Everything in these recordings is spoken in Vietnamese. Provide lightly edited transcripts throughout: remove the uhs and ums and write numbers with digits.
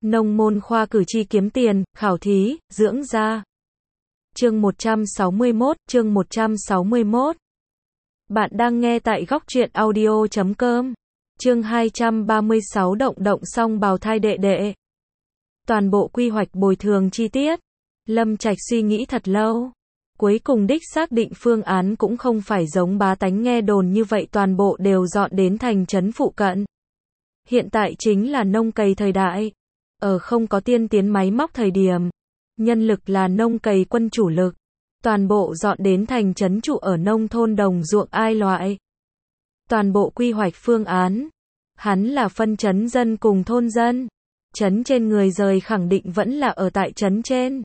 Nông môn khoa cử tri kiếm tiền, khảo thí, dưỡng da. Chương 161, chương 161. Bạn đang nghe tại góc truyện audio.com. Chương 236 động song bào thai đệ đệ. Toàn bộ quy hoạch bồi thường chi tiết. Lâm Trạch suy nghĩ thật lâu. Cuối cùng đích xác định phương án cũng không phải giống bá tánh nghe đồn như vậy toàn bộ đều dọn đến thành trấn phụ cận. Hiện tại chính là nông cày thời đại. Ở không có tiên tiến máy móc thời điểm. Nhân lực là nông cày quân chủ lực. Toàn bộ dọn đến thành trấn trụ ở nông thôn đồng ruộng ai loại. Toàn bộ quy hoạch phương án. Hắn là phân trấn dân cùng thôn dân. Trấn trên người rời khẳng định vẫn là ở tại trấn trên.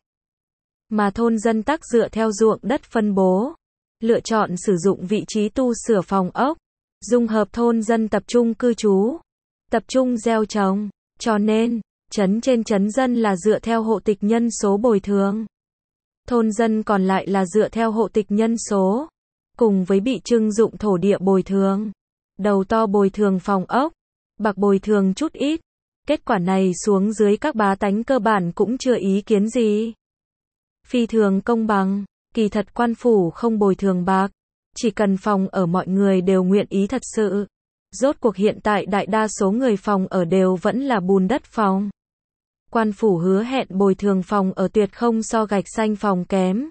Mà thôn dân tắc dựa theo ruộng đất phân bố. Lựa chọn sử dụng vị trí tu sửa phòng ốc. Dung hợp thôn dân tập trung cư trú. Tập trung gieo trồng. Cho nên, trấn trên trấn dân là dựa theo hộ tịch nhân số bồi thường. Thôn dân còn lại là dựa theo hộ tịch nhân số. Cùng với bị trưng dụng thổ địa bồi thường. Đầu to bồi thường phòng ốc. Bạc bồi thường chút ít. Kết quả này xuống dưới các bá tánh cơ bản cũng chưa ý kiến gì. Phi thường công bằng, kỳ thật quan phủ không bồi thường bạc. Chỉ cần phòng ở mọi người đều nguyện ý thật sự. Rốt cuộc hiện tại đại đa số người phòng ở đều vẫn là bùn đất phòng. Quan phủ hứa hẹn bồi thường phòng ở tuyệt không so gạch xanh phòng kém.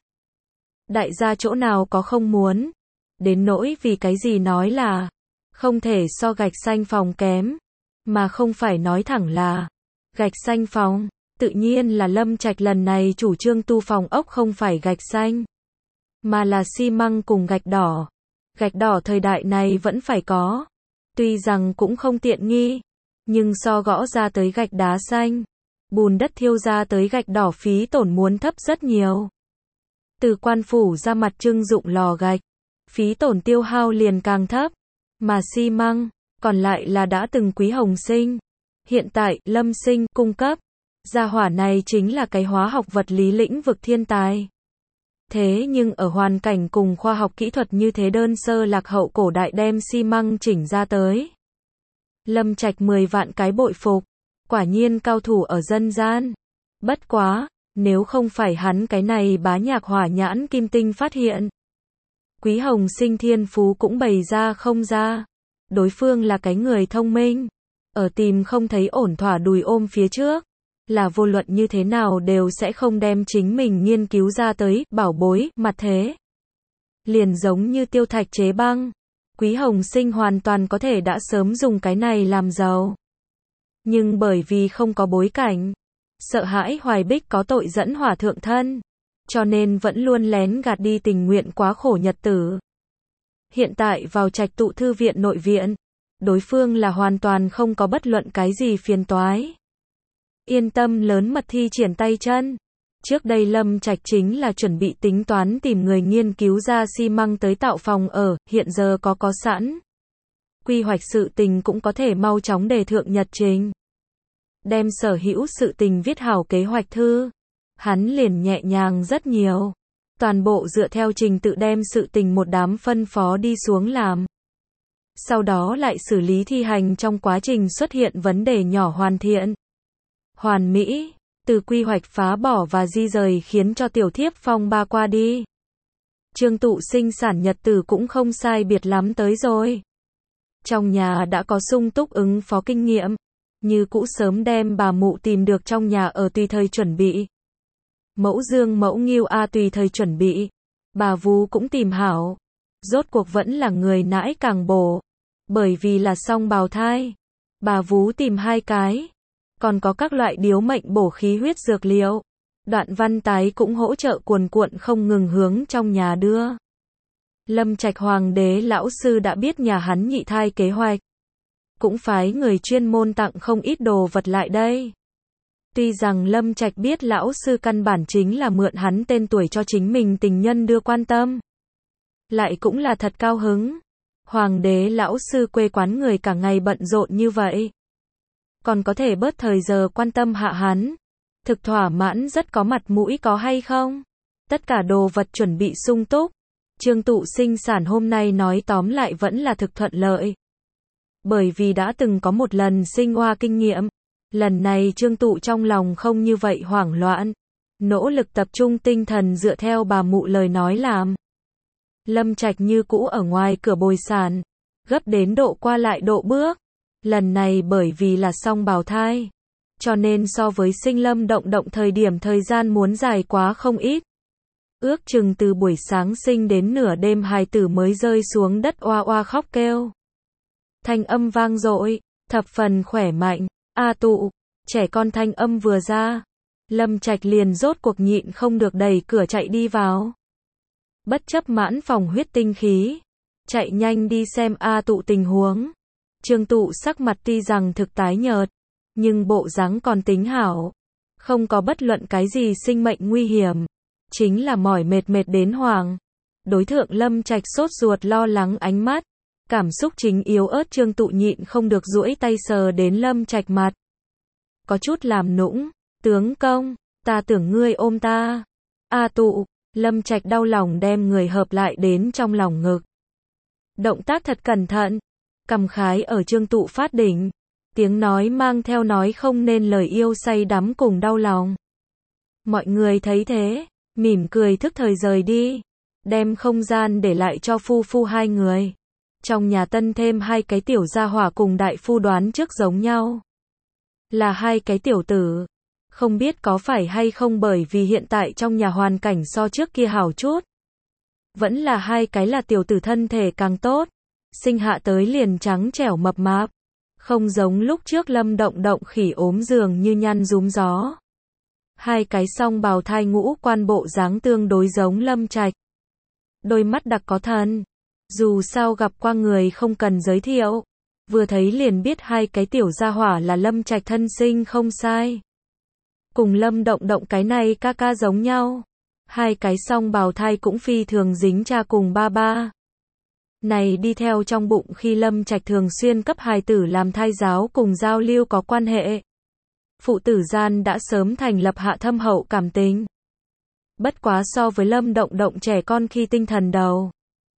Đại gia chỗ nào có không muốn. Đến nỗi vì cái gì nói là không thể so gạch xanh phòng kém. Mà không phải nói thẳng là gạch xanh phòng. Tự nhiên là Lâm Trạch lần này chủ trương tu phòng ốc không phải gạch xanh. Mà là xi măng cùng gạch đỏ. Gạch đỏ thời đại này vẫn phải có. Tuy rằng cũng không tiện nghi. Nhưng so gõ ra tới gạch đá xanh. Bùn đất thiêu ra tới gạch đỏ phí tổn muốn thấp rất nhiều. Từ quan phủ ra mặt trưng dụng lò gạch. Phí tổn tiêu hao liền càng thấp. Mà xi măng, còn lại là đã từng Quý Hồng Sinh. Hiện tại, Lâm Sinh cung cấp. Gia hỏa này chính là cái hóa học vật lý lĩnh vực thiên tài. Thế nhưng ở hoàn cảnh cùng khoa học kỹ thuật như thế đơn sơ lạc hậu cổ đại đem xi măng chỉnh ra tới. Lâm Trạch 10 vạn cái bội phục. Quả nhiên cao thủ ở dân gian. Bất quá, nếu không phải hắn cái này bá nhạc hỏa nhãn kim tinh phát hiện. Quý Hồng Sinh thiên phú cũng bày ra không ra. Đối phương là cái người thông minh. Ở tìm không thấy ổn thỏa đùi ôm phía trước. Là vô luận như thế nào đều sẽ không đem chính mình nghiên cứu ra tới, bảo bối, mặt thế. Liền giống như tiêu thạch chế băng. Quý Hồng Sinh hoàn toàn có thể đã sớm dùng cái này làm giàu. Nhưng bởi vì không có bối cảnh. Sợ hãi Hoài Bích có tội dẫn hỏa thượng thân. Cho nên vẫn luôn lén gạt đi tình nguyện quá khổ nhật tử. Hiện tại vào Trạch tụ thư viện nội viện. Đối phương là hoàn toàn không có bất luận cái gì phiền toái. Yên tâm lớn mật thi triển tay chân. Trước đây Lâm Trạch chính là chuẩn bị tính toán tìm người nghiên cứu ra xi măng tới tạo phòng ở, hiện giờ có sẵn. Quy hoạch sự tình cũng có thể mau chóng đề thượng nhật trình. Đem sở hữu sự tình viết hảo kế hoạch thư. Hắn liền nhẹ nhàng rất nhiều. Toàn bộ dựa theo trình tự đem sự tình một đám phân phó đi xuống làm. Sau đó lại xử lý thi hành trong quá trình xuất hiện vấn đề nhỏ hoàn thiện. Hoàn mỹ, từ quy hoạch phá bỏ và di rời khiến cho tiểu thiếp phong ba qua đi. Trương Tụ sinh sản nhật tử cũng không sai biệt lắm tới rồi. Trong nhà đã có sung túc ứng phó kinh nghiệm. Như cũ sớm đem bà mụ tìm được trong nhà ở tùy thời chuẩn bị. Mẫu Dương mẫu Nghiêu A tùy thời chuẩn bị. Bà vú cũng tìm hảo. Rốt cuộc vẫn là người nãi càng bổ. Bởi vì là song bào thai. Bà vú tìm 2 cái. Còn có các loại điếu mệnh bổ khí huyết dược liệu. Đoạn Văn Tái cũng hỗ trợ cuồn cuộn không ngừng hướng trong nhà đưa. Lâm Trạch hoàng đế lão sư đã biết nhà hắn nhị thai kế hoạch. Cũng phái người chuyên môn tặng không ít đồ vật lại đây. Tuy rằng Lâm Trạch biết lão sư căn bản chính là mượn hắn tên tuổi cho chính mình tình nhân đưa quan tâm. Lại cũng là thật cao hứng. Hoàng đế lão sư quê quán người cả ngày bận rộn như vậy. Còn có thể bớt thời giờ quan tâm hạ hắn. Thực thỏa mãn rất có mặt mũi có hay không? Tất cả đồ vật chuẩn bị sung túc. Trương Tụ sinh sản hôm nay nói tóm lại vẫn là thực thuận lợi. Bởi vì đã từng có một lần sinh hoa kinh nghiệm. Lần này Trương Tụ trong lòng không như vậy hoảng loạn, nỗ lực tập trung tinh thần dựa theo bà mụ lời nói làm. Lâm Trạch như cũ ở ngoài cửa bồi sản, gấp đến độ qua lại độ bước. Lần này bởi vì là song bào thai, cho nên so với sinh Lâm Động Động thời gian muốn dài quá không ít. Ước chừng từ buổi sáng sinh đến nửa đêm hài tử mới rơi xuống đất oa oa khóc kêu. Thanh âm vang dội, thập phần khỏe mạnh, A Tụ, trẻ con thanh âm vừa ra. Lâm Trạch liền rốt cuộc nhịn không được đẩy cửa chạy đi vào. Bất chấp mãn phòng huyết tinh khí, chạy nhanh đi xem A Tụ tình huống. Trương Tụ sắc mặt tuy rằng thực tái nhợt, nhưng bộ dáng còn tính hảo, không có bất luận cái gì sinh mệnh nguy hiểm, chính là mỏi mệt đến hoảng. Đối thượng Lâm Trạch sốt ruột lo lắng ánh mắt, cảm xúc chính yếu ớt Trương Tụ nhịn không được duỗi tay sờ đến Lâm Trạch mặt. Có chút làm nũng, tướng công, ta tưởng ngươi ôm ta. A Tụ, Lâm Trạch đau lòng đem người hợp lại đến trong lòng ngực. Động tác thật cẩn thận, cầm khái ở Trương Tụ phát đỉnh, tiếng nói mang theo nói không nên lời yêu say đắm cùng đau lòng. Mọi người thấy thế, mỉm cười thức thời rời đi, đem không gian để lại cho phu phu hai người. Trong nhà tân thêm hai cái tiểu gia hỏa cùng đại phu đoán trước giống nhau. Là hai cái tiểu tử. Không biết có phải hay không bởi vì hiện tại trong nhà hoàn cảnh so trước kia hảo chút. Vẫn là hai cái là tiểu tử thân thể càng tốt. Sinh hạ tới liền trắng trẻo mập mạp. Không giống lúc trước Lâm Động Động khỉ ốm giường như nhăn rúm gió. Hai cái song bào thai ngũ quan bộ dáng tương đối giống Lâm Trạch. Đôi mắt đặc có thần. Dù sao gặp qua người không cần giới thiệu. Vừa thấy liền biết hai cái tiểu gia hỏa là Lâm Trạch thân sinh không sai. Cùng Lâm Động Động cái này ca ca giống nhau. Hai cái song bào thai cũng phi thường dính cha cùng ba ba. Này đi theo trong bụng khi Lâm Trạch thường xuyên cấp hài tử làm thai giáo cùng giao lưu có quan hệ. Phụ tử gian đã sớm thành lập hạ thâm hậu cảm tình. Bất quá so với Lâm Động Động trẻ con khi tinh thần đầu.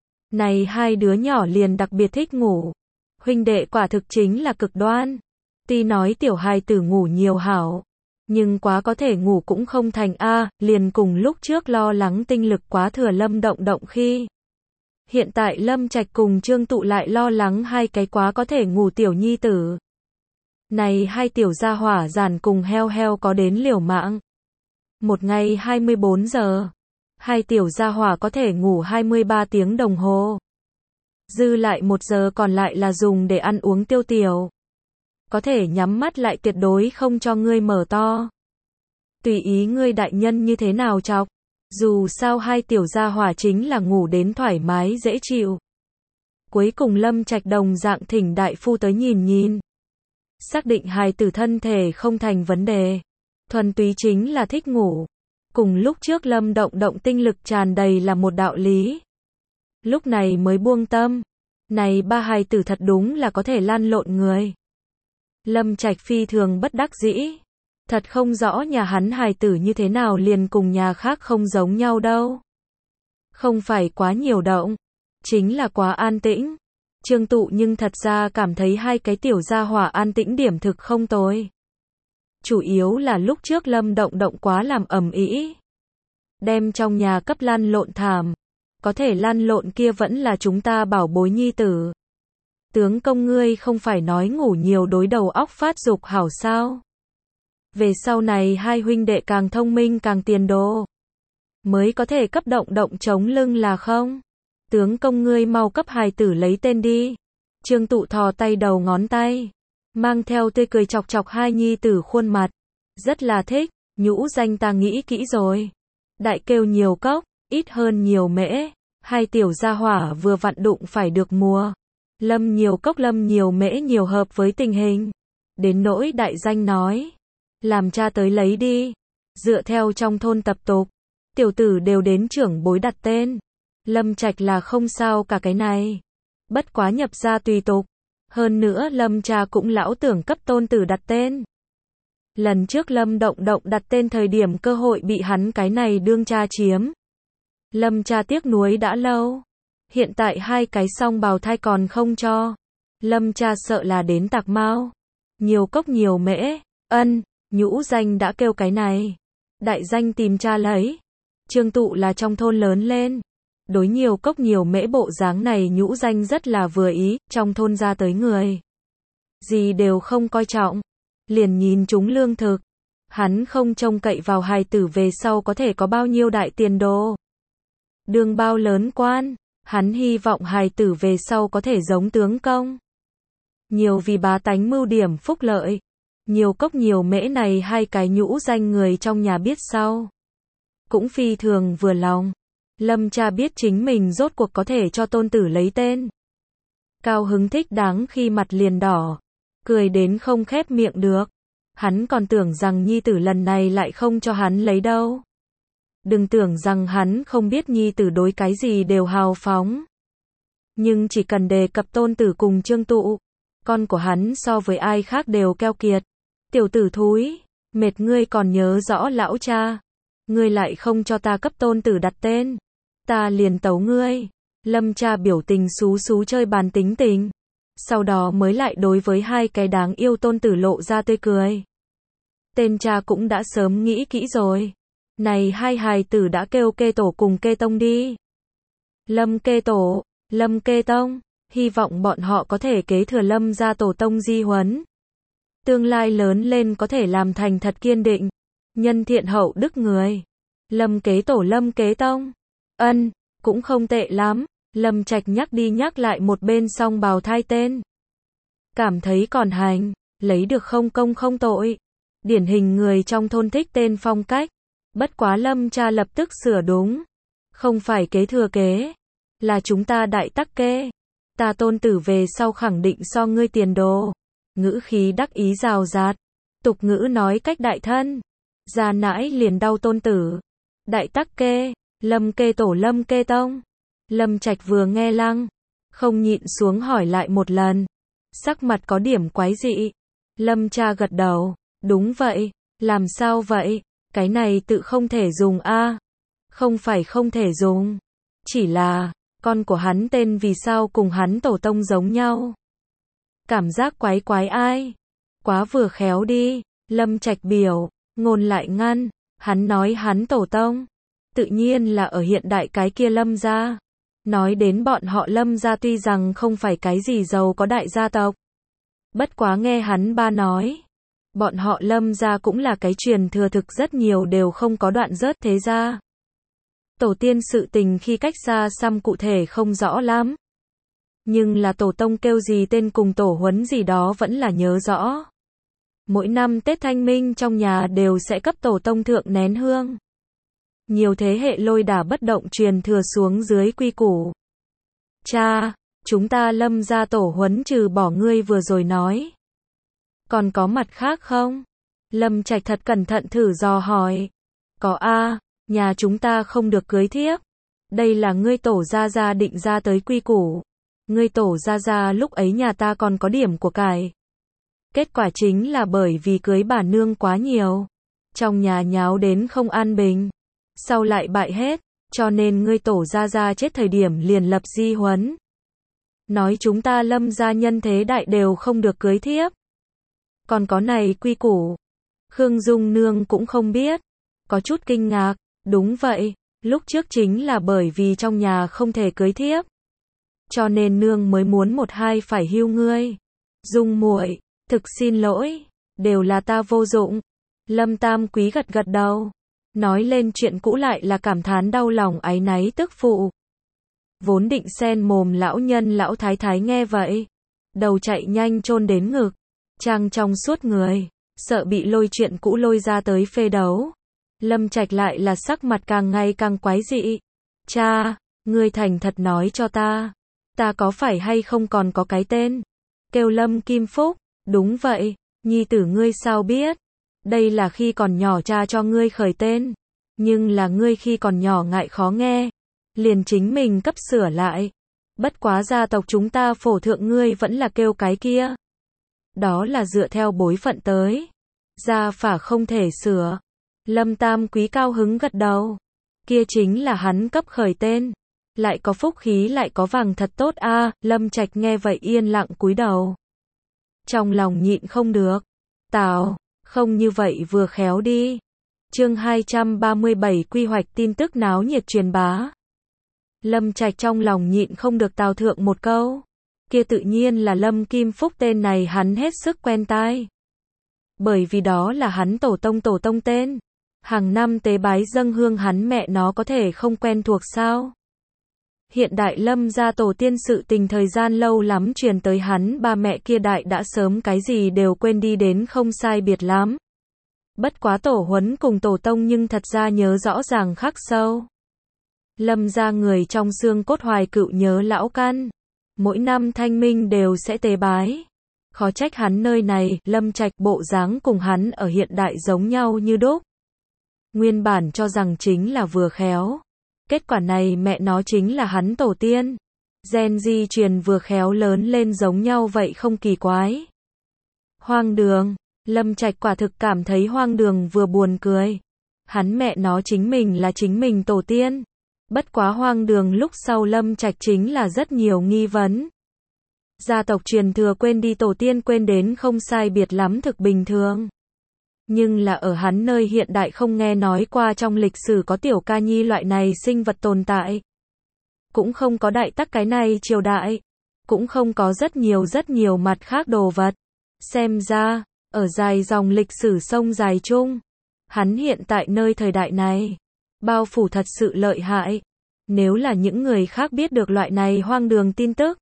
Này hai đứa nhỏ liền đặc biệt thích ngủ. Huynh đệ quả thực chính là cực đoan. Tuy nói tiểu hài tử ngủ nhiều hảo, nhưng quá có thể ngủ cũng không thành a, liền cùng lúc trước lo lắng tinh lực quá thừa Lâm Động Động khi. Hiện tại Lâm Trạch cùng Trương Tụ lại lo lắng hai cái quá có thể ngủ tiểu nhi tử. Này hai tiểu gia hỏa giản cùng heo heo có đến liều mạng. Một ngày 24 giờ. Hai tiểu gia hỏa có thể ngủ 23 tiếng đồng hồ. Dư lại 1 giờ còn lại là dùng để ăn uống tiêu tiểu. Có thể nhắm mắt lại tuyệt đối không cho ngươi mở to. Tùy ý ngươi đại nhân như thế nào chọc. Dù sao hai tiểu gia hỏa chính là ngủ đến thoải mái dễ chịu. Cuối cùng Lâm Trạch đồng dạng thỉnh đại phu tới nhìn. Xác định hài tử thân thể không thành vấn đề. Thuần túy chính là thích ngủ. Cùng lúc trước Lâm Động Động tinh lực tràn đầy là một đạo lý. Lúc này mới buông tâm. Này ba hài tử thật đúng là có thể lăn lộn người. Lâm Trạch phi thường bất đắc dĩ. Thật không rõ nhà hắn hài tử như thế nào liền cùng nhà khác không giống nhau đâu. Không phải quá nhiều động, chính là quá an tĩnh. Trương Tụ nhưng thật ra cảm thấy hai cái tiểu gia hỏa an tĩnh điểm thực không tồi. Chủ yếu là lúc trước Lâm Động Động quá làm ầm ĩ, đem trong nhà cấp lăn lộn thảm. Có thể lăn lộn kia vẫn là chúng ta bảo bối nhi tử. Tướng công ngươi không phải nói ngủ nhiều đối đầu óc phát dục hảo sao? Về sau này hai huynh đệ càng thông minh càng tiền đồ. Mới có thể cấp Động Động chống lưng là không? Tướng công ngươi mau cấp hài tử lấy tên đi. Trương Tụ thò tay đầu ngón tay. Mang theo tươi cười chọc chọc hai nhi tử khuôn mặt. Rất là thích, nhũ danh ta nghĩ kỹ rồi. Đại kêu nhiều cốc, ít hơn nhiều mễ. Hai tiểu gia hỏa vừa vặn đụng phải được mùa. Lâm nhiều cốc lâm nhiều mễ nhiều hợp với tình hình. Đến nỗi đại danh nói. Làm cha tới lấy đi. Dựa theo trong thôn tập tục. Tiểu tử đều đến trưởng bối đặt tên. Lâm Trạch là không sao cả cái này. Bất quá nhập ra tùy tục. Hơn nữa Lâm cha cũng lão tưởng cấp tôn tử đặt tên. Lần trước Lâm Động Động đặt tên thời điểm cơ hội bị hắn cái này đương cha chiếm. Lâm cha tiếc nuối đã lâu. Hiện tại hai cái song bào thai còn không cho. Lâm cha sợ là đến tạc mau. Nhiều cốc nhiều mễ. Ân, nhũ danh đã kêu cái này. Đại danh tìm cha lấy. Trương Tụ là trong thôn lớn lên. Đối nhiều cốc nhiều mễ bộ dáng này nhũ danh rất là vừa ý, trong thôn ra tới người. Gì đều không coi trọng. Liền nhìn chúng lương thực. Hắn không trông cậy vào hài tử về sau có thể có bao nhiêu đại tiền đồ. Đường bao lớn quan. Hắn hy vọng hài tử về sau có thể giống tướng công. Nhiều vì bá tánh mưu điểm phúc lợi. Nhiều cốc nhiều mễ này hai cái nhũ danh người trong nhà biết sau. Cũng phi thường vừa lòng. Lâm cha biết chính mình rốt cuộc có thể cho tôn tử lấy tên. Cao hứng thích đáng khi mặt liền đỏ. Cười đến không khép miệng được. Hắn còn tưởng rằng nhi tử lần này lại không cho hắn lấy đâu. Đừng tưởng rằng hắn không biết nhi tử đối cái gì đều hào phóng. Nhưng chỉ cần đề cập tôn tử cùng Trương Tụ, con của hắn so với ai khác đều keo kiệt. Tiểu tử thúi, mệt ngươi còn nhớ rõ lão cha. Ngươi lại không cho ta cấp tôn tử đặt tên. Ta liền tấu ngươi. Lâm cha biểu tình xú xú chơi bàn tính tình. Sau đó mới lại đối với hai cái đáng yêu tôn tử lộ ra tươi cười. Tên cha cũng đã sớm nghĩ kỹ rồi. Này hai hài tử đã kêu kê tổ cùng kê tông đi. Lâm kê tổ, Lâm kê tông, hy vọng bọn họ có thể kế thừa Lâm gia tổ tông di huấn. Tương lai lớn lên có thể làm thành thật kiên định, nhân thiện hậu đức người. Lâm kế tổ Lâm kế tông. Ân, cũng không tệ lắm. Lâm Trạch nhắc đi nhắc lại một bên song bào thai tên. Cảm thấy còn hành, lấy được không công không tội. Điển hình người trong thôn thích tên phong cách. Bất quá Lâm cha lập tức sửa đúng. Không phải kế thừa kế, là chúng ta đại tắc kê. Ta tôn tử về sau khẳng định so ngươi tiền đồ. Ngữ khí đắc ý rào rạt. Tục ngữ nói cách đại thân. Gia nãi liền đau tôn tử. Đại tắc kê, Lâm kê tổ Lâm kê tông. Lâm Trạch vừa nghe lăng, không nhịn xuống hỏi lại một lần. Sắc mặt có điểm quái dị. Lâm cha gật đầu. Đúng vậy, làm sao vậy? Cái này tự không thể dùng a. Không phải không thể dùng. Chỉ là, con của hắn tên vì sao cùng hắn tổ tông giống nhau. Cảm giác quái quái ai. Quá vừa khéo đi. Lâm Trạch biểu, ngôn lại ngăn. Hắn nói hắn tổ tông. Tự nhiên là ở hiện đại cái kia Lâm gia. Nói đến bọn họ Lâm gia tuy rằng không phải cái gì giàu có đại gia tộc. Bất quá nghe hắn ba nói. Bọn họ Lâm gia cũng là cái truyền thừa thực rất nhiều đều không có đoạn rớt thế gia. Tổ tiên sự tình khi cách xa xăm cụ thể không rõ lắm. Nhưng là tổ tông kêu gì tên cùng tổ huấn gì đó vẫn là nhớ rõ. Mỗi năm Tết Thanh Minh trong nhà đều sẽ cấp tổ tông thượng nén hương. Nhiều thế hệ lôi đả bất động truyền thừa xuống dưới quy củ. Cha, chúng ta Lâm gia tổ huấn trừ bỏ ngươi vừa rồi nói. Còn có mặt khác không? Lâm Trạch thật cẩn thận thử dò hỏi. Có a, nhà chúng ta không được cưới thiếp. Đây là ngươi tổ gia gia định ra tới quy củ. Ngươi tổ gia gia lúc ấy nhà ta còn có điểm của cải. Kết quả chính là bởi vì cưới bà nương quá nhiều. Trong nhà nháo đến không an bình. Sau lại bại hết, cho nên ngươi tổ gia gia chết thời điểm liền lập di huấn. Nói chúng ta Lâm gia nhân thế đại đều không được cưới thiếp. Còn có này quy củ. Khương Dung Nương cũng không biết. Có chút kinh ngạc. Đúng vậy, lúc trước chính là bởi vì trong nhà không thể cưới thiếp. Cho nên nương mới muốn một hai phải hưu ngươi. Dung muội, thực xin lỗi. Đều là ta vô dụng. Lâm Tam Quý gật gật đầu. Nói lên chuyện cũ lại là cảm thán đau lòng áy náy tức phụ. Vốn định xen mồm lão nhân lão thái thái nghe vậy. Đầu chạy nhanh chôn đến ngực. Trang trong suốt người. Sợ bị lôi chuyện cũ lôi ra tới phê đấu. Lâm Trạch lại là sắc mặt càng ngày càng quái dị. Cha, ngươi thành thật nói cho ta. Ta có phải hay không còn có cái tên? Kêu Lâm Kim Phúc. Đúng vậy, nhi tử ngươi sao biết? Đây là khi còn nhỏ cha cho ngươi khởi tên. Nhưng là ngươi khi còn nhỏ ngại khó nghe. Liền chính mình cấp sửa lại. Bất quá gia tộc chúng ta phổ thượng ngươi vẫn là kêu cái kia. Đó là dựa theo bối phận tới. Gia phả không thể sửa. Lâm Tam Quý cao hứng gật đầu. Kia chính là hắn cấp khởi tên. Lại có phúc khí lại có vàng thật tốt a. Lâm Trạch nghe vậy yên lặng cúi đầu. Trong lòng nhịn không được. Tào, Không như vậy vừa khéo đi. Chương 237 quy hoạch tin tức náo nhiệt truyền bá. Lâm Trạch trong lòng nhịn không được tào thượng một câu. Kia tự nhiên là Lâm Kim Phúc, tên này hắn hết sức quen tai. Bởi vì đó là hắn tổ tông tên. Hàng năm tế bái dâng hương hắn mẹ nó có thể không quen thuộc sao? Hiện đại Lâm gia tổ tiên sự tình thời gian lâu lắm truyền tới hắn ba mẹ kia đại đã sớm cái gì đều quên đi đến không sai biệt lắm. Bất quá tổ huấn cùng tổ tông nhưng thật ra nhớ rõ ràng khắc sâu. Lâm gia người trong xương cốt hoài cựu nhớ lão căn. Mỗi năm thanh minh đều sẽ tế bái. Khó trách hắn nơi này, Lâm Trạch bộ dáng cùng hắn ở hiện đại giống nhau như đúc. Nguyên bản cho rằng chính là vừa khéo. Kết quả này mẹ nó chính là hắn tổ tiên. Gen di truyền vừa khéo lớn lên giống nhau vậy không kỳ quái. Hoang đường. Lâm Trạch quả thực cảm thấy hoang đường vừa buồn cười. Hắn mẹ nó chính mình là chính mình tổ tiên. Bất quá hoang đường lúc sau Lâm Trạch chính là rất nhiều nghi vấn. Gia tộc truyền thừa quên đi tổ tiên quên đến không sai biệt lắm thực bình thường. Nhưng là ở hắn nơi hiện đại không nghe nói qua trong lịch sử có tiểu ca nhi loại này sinh vật tồn tại. Cũng không có đại tắc cái này triều đại. Cũng không có rất nhiều mặt khác đồ vật. Xem ra, ở dài dòng lịch sử sông dài chung, hắn hiện tại nơi thời đại này, bao phủ thật sự lợi hại. Nếu là những người khác biết được loại này hoang đường tin tức,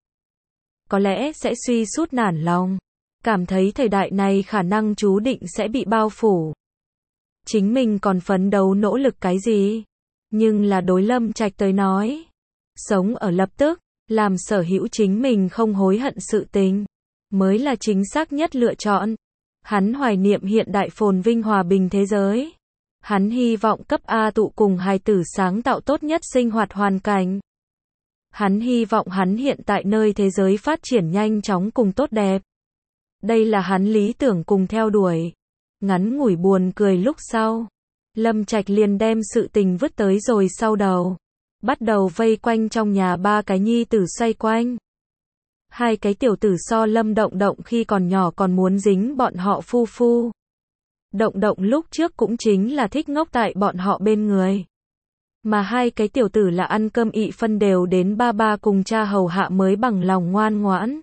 có lẽ sẽ suy sút nản lòng. Cảm thấy thời đại này khả năng chú định sẽ bị bao phủ. Chính mình còn phấn đấu nỗ lực cái gì? Nhưng là đối Lâm Trạch tới nói. Sống ở lập tức, làm sở hữu chính mình không hối hận sự tình. Mới là chính xác nhất lựa chọn. Hắn hoài niệm hiện đại phồn vinh hòa bình thế giới. Hắn hy vọng cấp A tụ cùng hài tử sáng tạo tốt nhất sinh hoạt hoàn cảnh. Hắn hy vọng hắn hiện tại nơi thế giới phát triển nhanh chóng cùng tốt đẹp. Đây là hắn lý tưởng cùng theo đuổi. Ngắn ngủi buồn cười lúc sau. Lâm Trạch liền đem sự tình vứt tới rồi sau đầu. Bắt đầu vây quanh trong nhà ba cái nhi tử xoay quanh. Hai cái tiểu tử so Lâm Động Động khi còn nhỏ còn muốn dính bọn họ phu phu. Động Động lúc trước cũng chính là thích ngốc tại bọn họ bên người. Mà hai cái tiểu tử là ăn cơm ị phân đều đến ba ba cùng cha hầu hạ mới bằng lòng ngoan ngoãn.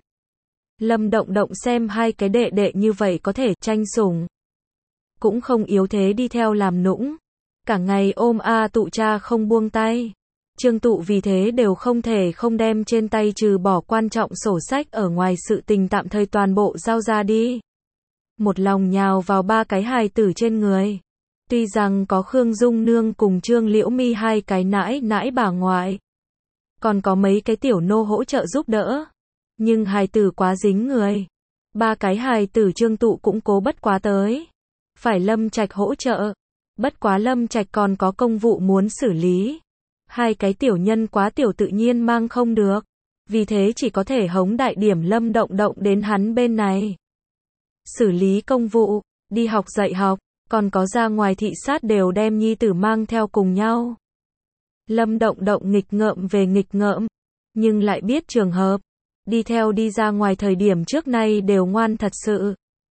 Lâm Động Động xem hai cái đệ đệ như vậy có thể tranh sủng. Cũng không yếu thế đi theo làm nũng. Cả ngày ôm A tụ cha không buông tay. Trương Tụ vì thế đều không thể không đem trên tay trừ bỏ quan trọng sổ sách ở ngoài sự tình tạm thời toàn bộ giao ra đi. Một lòng nhào vào ba cái hài tử trên người. Tuy rằng có Khương Dung Nương cùng Trương Liễu Mi hai cái nãi bà ngoại. Còn có mấy cái tiểu nô hỗ trợ giúp đỡ. Nhưng hài tử quá dính người. Ba cái hài tử Trương Tụ cũng cố bất quá tới. Phải Lâm Trạch hỗ trợ. Bất quá Lâm Trạch còn có công vụ muốn xử lý. Hai cái tiểu nhân quá tiểu tự nhiên mang không được. Vì thế chỉ có thể hống đại điểm Lâm Động Động đến hắn bên này. Xử lý công vụ, đi học dạy học, còn có ra ngoài thị sát đều đem nhi tử mang theo cùng nhau. Lâm Động Động nghịch ngợm về nghịch ngợm, nhưng lại biết trường hợp. Đi theo đi ra ngoài thời điểm trước nay đều ngoan thật sự.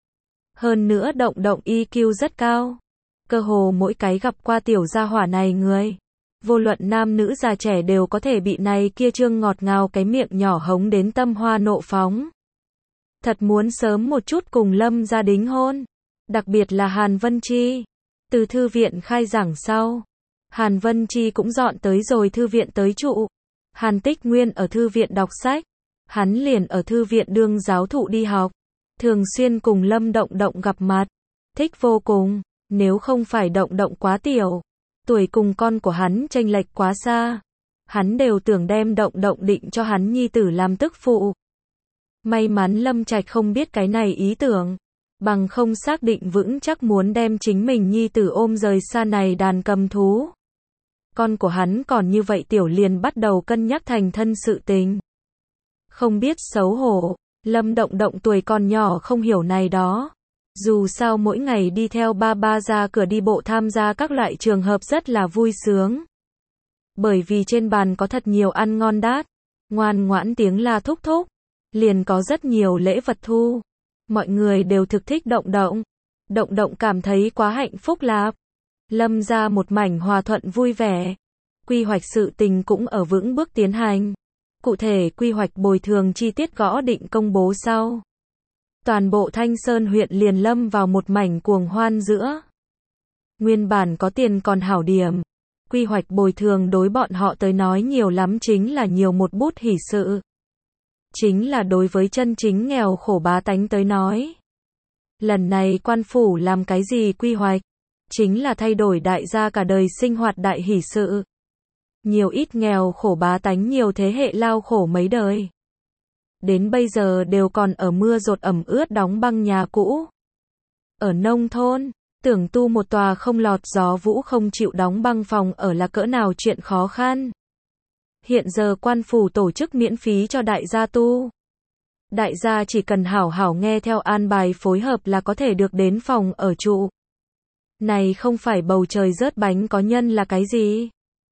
Hơn nữa Động Động EQ rất cao. Cơ hồ mỗi cái gặp qua tiểu gia hỏa này người. Vô luận nam nữ già trẻ đều có thể bị này kia trương ngọt ngào cái miệng nhỏ hống đến tâm hoa nộ phóng. Thật muốn sớm một chút cùng Lâm gia đính hôn. Đặc biệt là Hàn Vân Chi. Từ thư viện khai giảng sau. Hàn Vân Chi cũng dọn tới rồi thư viện tới trụ. Hàn Tích Nguyên ở thư viện đọc sách. Hắn liền ở thư viện đương giáo thụ đi học. Thường xuyên cùng Lâm Động Động gặp mặt. Thích vô cùng. Nếu không phải Động Động quá tiểu. Tuổi cùng con của hắn chênh lệch quá xa. Hắn đều tưởng đem Động Động định cho hắn nhi tử làm tức phụ. May mắn Lâm Trạch không biết cái này ý tưởng. Bằng không xác định vững chắc muốn đem chính mình nhi tử ôm rời xa này đàn cầm thú. Con của hắn còn như vậy tiểu liền bắt đầu cân nhắc thành thân sự tình. Không biết xấu hổ. Lâm Động Động tuổi còn nhỏ không hiểu này đó. Dù sao mỗi ngày đi theo ba ba ra cửa đi bộ tham gia các loại trường hợp rất là vui sướng. Bởi vì trên bàn có thật nhiều ăn ngon đát. Ngoan ngoãn tiếng la thúc thúc. Liền có rất nhiều lễ vật thu. Mọi người đều thực thích Động Động. Động động cảm thấy quá hạnh phúc lạp. Lâm ra một mảnh hòa thuận vui vẻ. Quy hoạch sự tình cũng ở vững bước tiến hành. Cụ thể quy hoạch bồi thường chi tiết gõ định công bố sau. Toàn bộ Thanh Sơn huyện liền lâm vào một mảnh cuồng hoan giữa. Nguyên bản có tiền còn hảo điểm. Quy hoạch bồi thường đối bọn họ tới nói nhiều lắm chính là nhiều một bút hỷ sự. Chính là đối với chân chính nghèo khổ bá tánh tới nói. Lần này quan phủ làm cái gì quy hoạch? Chính là thay đổi đại gia cả đời sinh hoạt đại hỷ sự. Nhiều ít nghèo khổ bá tánh nhiều thế hệ lao khổ mấy đời. Đến bây giờ đều còn ở mưa dột ẩm ướt đóng băng nhà cũ. Ở nông thôn, tưởng tu một tòa không lọt gió vũ không chịu đóng băng phòng ở là cỡ nào chuyện khó khăn. Hiện giờ quan phủ tổ chức miễn phí cho đại gia tu. Đại gia chỉ cần hảo hảo nghe theo an bài phối hợp là có thể được đến phòng ở trụ. Này không phải bầu trời rớt bánh có nhân là cái gì?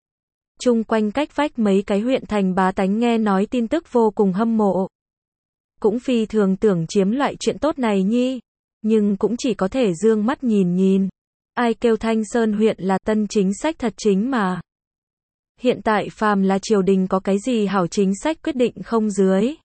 Chung quanh cách vách mấy cái huyện thành bá tánh nghe nói tin tức vô cùng hâm mộ. Cũng phi thường tưởng chiếm loại chuyện tốt này nhi. Nhưng cũng chỉ có thể dương mắt nhìn nhìn. Ai kêu Thanh Sơn huyện là tân chính sách thật chính mà. Hiện tại phàm là triều đình có cái gì hảo chính sách quyết định không dưới.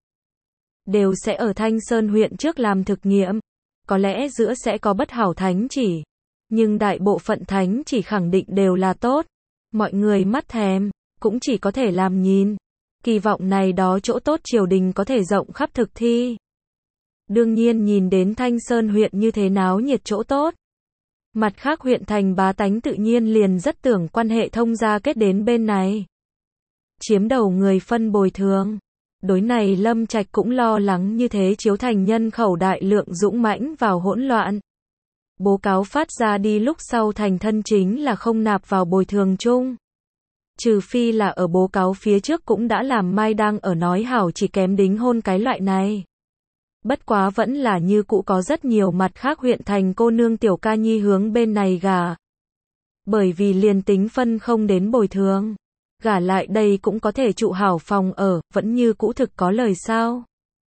Đều sẽ ở Thanh Sơn huyện trước làm thực nghiệm. Có lẽ giữa sẽ có bất hảo thánh chỉ. Nhưng đại bộ phận thánh chỉ khẳng định đều là tốt. Mọi người mắt thèm, cũng chỉ có thể làm nhìn. Kỳ vọng này đó chỗ tốt triều đình có thể rộng khắp thực thi. Đương nhiên nhìn đến Thanh Sơn huyện như thế náo nhiệt chỗ tốt. Mặt khác huyện thành bá tánh tự nhiên liền rất tưởng quan hệ thông gia kết đến bên này. Chiếm đầu người phân bồi thường. Đối này Lâm Trạch cũng lo lắng như thế chiếu thành nhân khẩu đại lượng dũng mãnh vào hỗn loạn. Bố cáo phát ra đi lúc sau thành thân chính là không nạp vào bồi thường chung. Trừ phi là ở bố cáo phía trước cũng đã làm mai đang ở nói hảo chỉ kém đính hôn cái loại này. Bất quá vẫn là như cũ có rất nhiều mặt khác huyện thành cô nương tiểu ca nhi hướng bên này gả. Bởi vì liền tính phân không đến bồi thường. Gả lại đây cũng có thể trụ hảo phòng ở, vẫn như cũ thực có lời sao.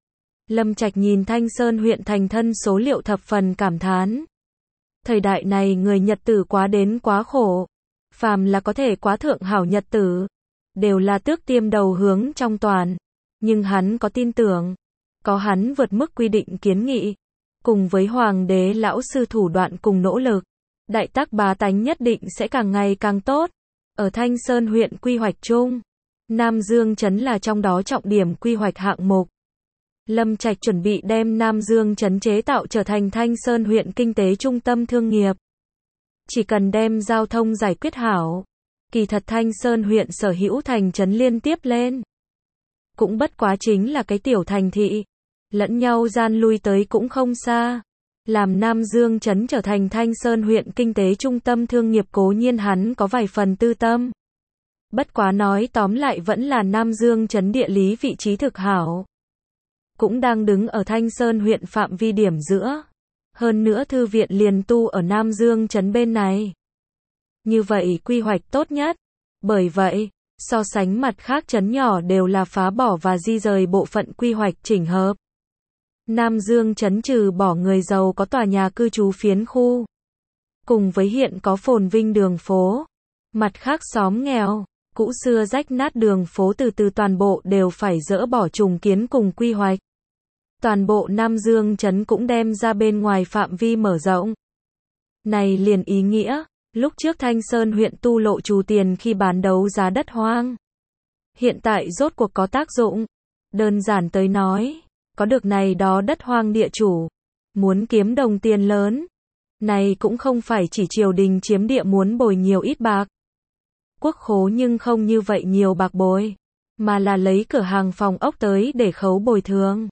Lâm Trạch nhìn Thanh Sơn huyện thành thân số liệu thập phần cảm thán. Thời đại này người nhật tử quá đến quá khổ. Phàm là có thể quá thượng hảo nhật tử. Đều là tước tiêm đầu hướng trong toàn. Nhưng hắn có tin tưởng. Có hắn vượt mức quy định kiến nghị. Cùng với hoàng đế lão sư thủ đoạn cùng nỗ lực. Đại tắc bá tánh nhất định sẽ càng ngày càng tốt. Ở Thanh Sơn huyện quy hoạch chung. Nam Dương trấn là trong đó trọng điểm quy hoạch hạng mục. Lâm Trạch chuẩn bị đem Nam Dương trấn chế tạo trở thành Thanh Sơn huyện kinh tế trung tâm thương nghiệp. Chỉ cần đem giao thông giải quyết hảo. Kỳ thật Thanh Sơn huyện sở hữu thành trấn liên tiếp lên. Cũng bất quá chính là cái tiểu thành thị. Lẫn nhau gian lui tới cũng không xa. Làm Nam Dương trấn trở thành Thanh Sơn huyện kinh tế trung tâm thương nghiệp cố nhiên hắn có vài phần tư tâm. Bất quá nói tóm lại vẫn là Nam Dương trấn địa lý vị trí thực hảo. Cũng đang đứng ở Thanh Sơn huyện phạm vi điểm giữa. Hơn nữa thư viện liền tu ở Nam Dương trấn bên này. Như vậy quy hoạch tốt nhất. Bởi vậy, so sánh mặt khác trấn nhỏ đều là phá bỏ và di rời bộ phận quy hoạch chỉnh hợp. Nam Dương trấn trừ bỏ người giàu có tòa nhà cư trú phiến khu. Cùng với hiện có phồn vinh đường phố. Mặt khác xóm nghèo, cũ xưa rách nát đường phố từ từ toàn bộ đều phải dỡ bỏ trùng kiến cùng quy hoạch. Toàn bộ Nam Dương trấn cũng đem ra bên ngoài phạm vi mở rộng. Này liền ý nghĩa, lúc trước Thanh Sơn huyện tu lộ trù tiền khi bán đấu giá đất hoang. Hiện tại rốt cuộc có tác dụng. Đơn giản tới nói, có được này đó đất hoang địa chủ. Muốn kiếm đồng tiền lớn. Này cũng không phải chỉ triều đình chiếm địa muốn bồi nhiều ít bạc. Quốc khố nhưng không như vậy nhiều bạc bồi. Mà là lấy cửa hàng phòng ốc tới để khấu bồi thường.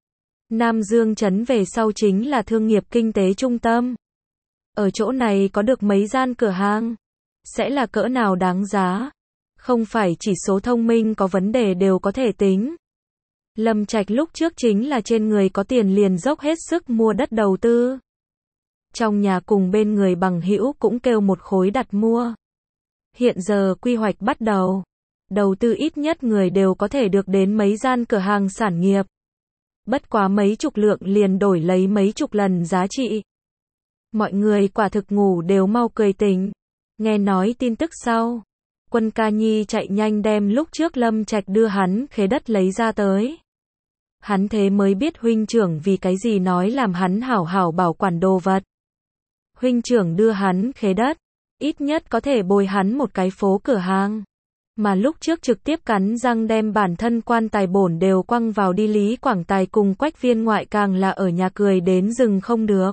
Nam Dương trấn về sau chính là thương nghiệp kinh tế trung tâm. Ở chỗ này có được mấy gian cửa hàng. Sẽ là cỡ nào đáng giá. Không phải chỉ số thông minh có vấn đề đều có thể tính. Lâm Trạch lúc trước chính là trên người có tiền liền dốc hết sức mua đất đầu tư. Trong nhà cùng bên người bằng hữu cũng kêu một khối đặt mua. Hiện giờ quy hoạch bắt đầu. Đầu tư ít nhất người đều có thể được đến mấy gian cửa hàng sản nghiệp. Bất quá mấy chục lượng liền đổi lấy mấy chục lần giá trị. Mọi người quả thực ngủ đều mau cười tỉnh. Nghe nói tin tức sau, Quân Ca Nhi chạy nhanh đem lúc trước Lâm Trạch đưa hắn khế đất lấy ra tới. Hắn thế mới biết huynh trưởng vì cái gì nói làm hắn hảo hảo bảo quản đồ vật. Huynh trưởng đưa hắn khế đất, ít nhất có thể bồi hắn một cái phố cửa hàng. Mà lúc trước trực tiếp cắn răng đem bản thân quan tài bổn đều quăng vào đi, Lý Quảng Tài cùng Quách Viên Ngoại càng là ở nhà cười đến rừng không được.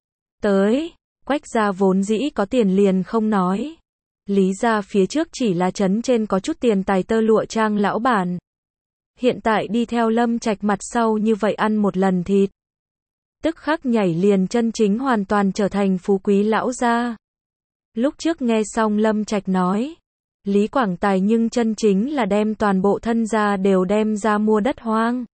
Tới, Quách gia vốn dĩ có tiền liền không nói. Lý gia phía trước chỉ là trấn trên có chút tiền tài tơ lụa trang lão bản. Hiện tại đi theo Lâm Trạch mặt sau như vậy ăn một lần thịt, tức khắc nhảy liền chân chính hoàn toàn trở thành phú quý lão gia. Lúc trước nghe xong Lâm Trạch nói, Lý Quảng Tài nhưng chân chính là đem toàn bộ thân gia đều đem ra mua đất hoang.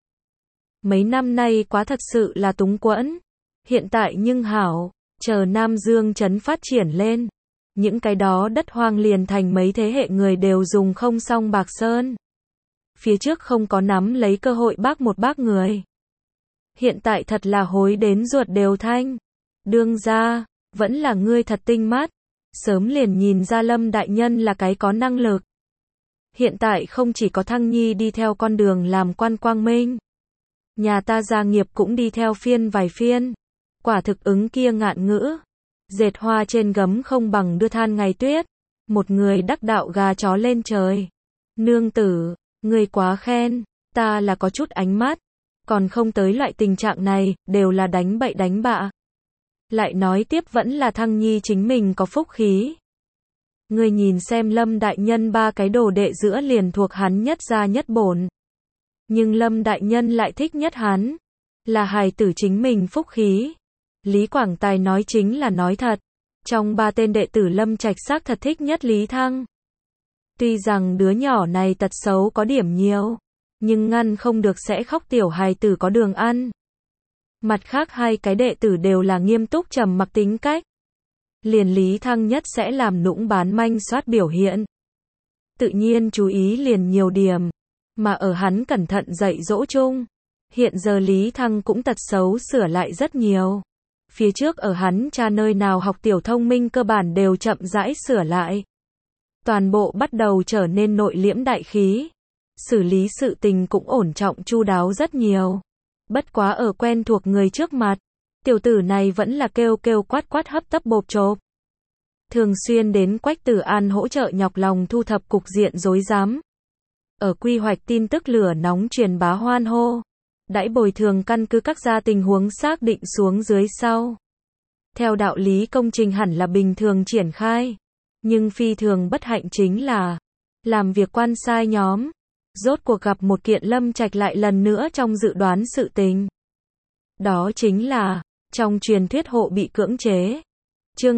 Mấy năm nay quá thật sự là túng quẫn. Hiện tại nhưng hảo, chờ Nam Dương trấn phát triển lên, những cái đó đất hoang liền thành mấy thế hệ người đều dùng không xong bạc sơn. Phía trước không có nắm lấy cơ hội bác một bác người. Hiện tại thật là hối đến ruột đều thanh. Đương ra, vẫn là ngươi thật tinh mắt. Sớm liền nhìn ra Lâm đại nhân là cái có năng lực. Hiện tại không chỉ có Thăng Nhi đi theo con đường làm quan quang minh, nhà ta gia nghiệp cũng đi theo phiên vài phiên. Quả thực ứng kia ngạn ngữ, dệt hoa trên gấm không bằng đưa than ngày tuyết. Một người đắc đạo gà chó lên trời. Nương tử, người quá khen, ta là có chút ánh mắt, còn không tới loại tình trạng này, đều là đánh bậy đánh bạ. Lại nói tiếp vẫn là Thăng Nhi chính mình có phúc khí. Người nhìn xem Lâm đại nhân ba cái đồ đệ giữa liền thuộc hắn nhất gia nhất bổn. Nhưng Lâm đại nhân lại thích nhất hắn, là hài tử chính mình phúc khí. Lý Quảng Tài nói chính là nói thật. Trong ba tên đệ tử Lâm Trạch xác thật thích nhất Lý Thăng. Tuy rằng đứa nhỏ này tật xấu có điểm nhiều, nhưng ngăn không được sẽ khóc tiểu hài tử có đường ăn. Mặt khác hai cái đệ tử đều là nghiêm túc trầm mặc tính cách. Liền Lý Thăng nhất sẽ làm nũng bán manh soát biểu hiện. Tự nhiên chú ý liền nhiều điểm, mà ở hắn cẩn thận dạy dỗ chung. Hiện giờ Lý Thăng cũng tật xấu sửa lại rất nhiều. Phía trước ở hắn cha nơi nào học tiểu thông minh cơ bản đều chậm rãi sửa lại. Toàn bộ bắt đầu trở nên nội liễm đại khí. Xử lý sự tình cũng ổn trọng chu đáo rất nhiều. Bất quá ở quen thuộc người trước mặt, tiểu tử này vẫn là kêu kêu quát quát hấp tấp bộp chộp. Thường xuyên đến Quách Tử An hỗ trợ nhọc lòng thu thập cục diện rối rắm. Ở quy hoạch tin tức lửa nóng truyền bá hoan hô. Đãi bồi thường căn cứ các gia tình huống xác định xuống dưới sau. Theo đạo lý công trình hẳn là bình thường triển khai. Nhưng phi thường bất hạnh chính là làm việc quan sai nhóm. Rốt cuộc gặp một kiện Lâm Trạch lại lần nữa trong dự đoán sự tình. Đó chính là trong truyền thuyết hộ bị cưỡng chế. Chương